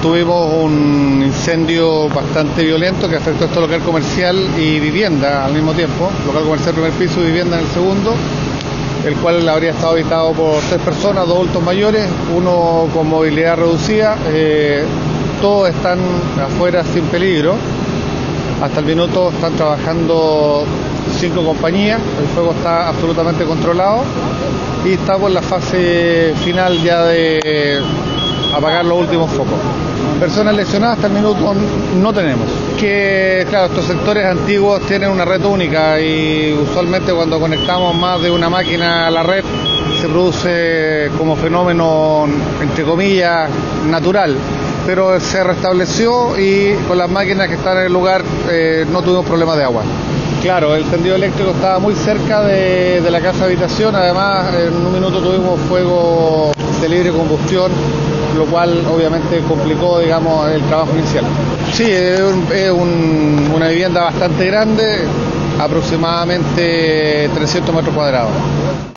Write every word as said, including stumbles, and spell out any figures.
tuvimos un incendio bastante violento que afectó a este local comercial y vivienda al mismo tiempo, local comercial primer piso y vivienda en el segundo, el cual habría estado habitado por tres personas, dos adultos mayores, uno con movilidad reducida, eh, todos están afuera sin peligro. Hasta el minuto están trabajando cinco compañías, el fuego está absolutamente controlado y estamos en la fase final ya de apagar los últimos focos. Personas lesionadas hasta el minuto no tenemos. Que claro, estos sectores antiguos tienen una red única y usualmente cuando conectamos más de una máquina a la red se produce como fenómeno, entre comillas, natural. Pero se restableció y con las máquinas que están en el lugar eh, no tuvimos problemas de agua. Claro, el tendido eléctrico estaba muy cerca de, de la casa habitación, además en un minuto tuvimos fuego de libre combustión, lo cual obviamente complicó, digamos, el trabajo inicial. Sí, es, un, es un, una vivienda bastante grande, aproximadamente trescientos metros cuadrados.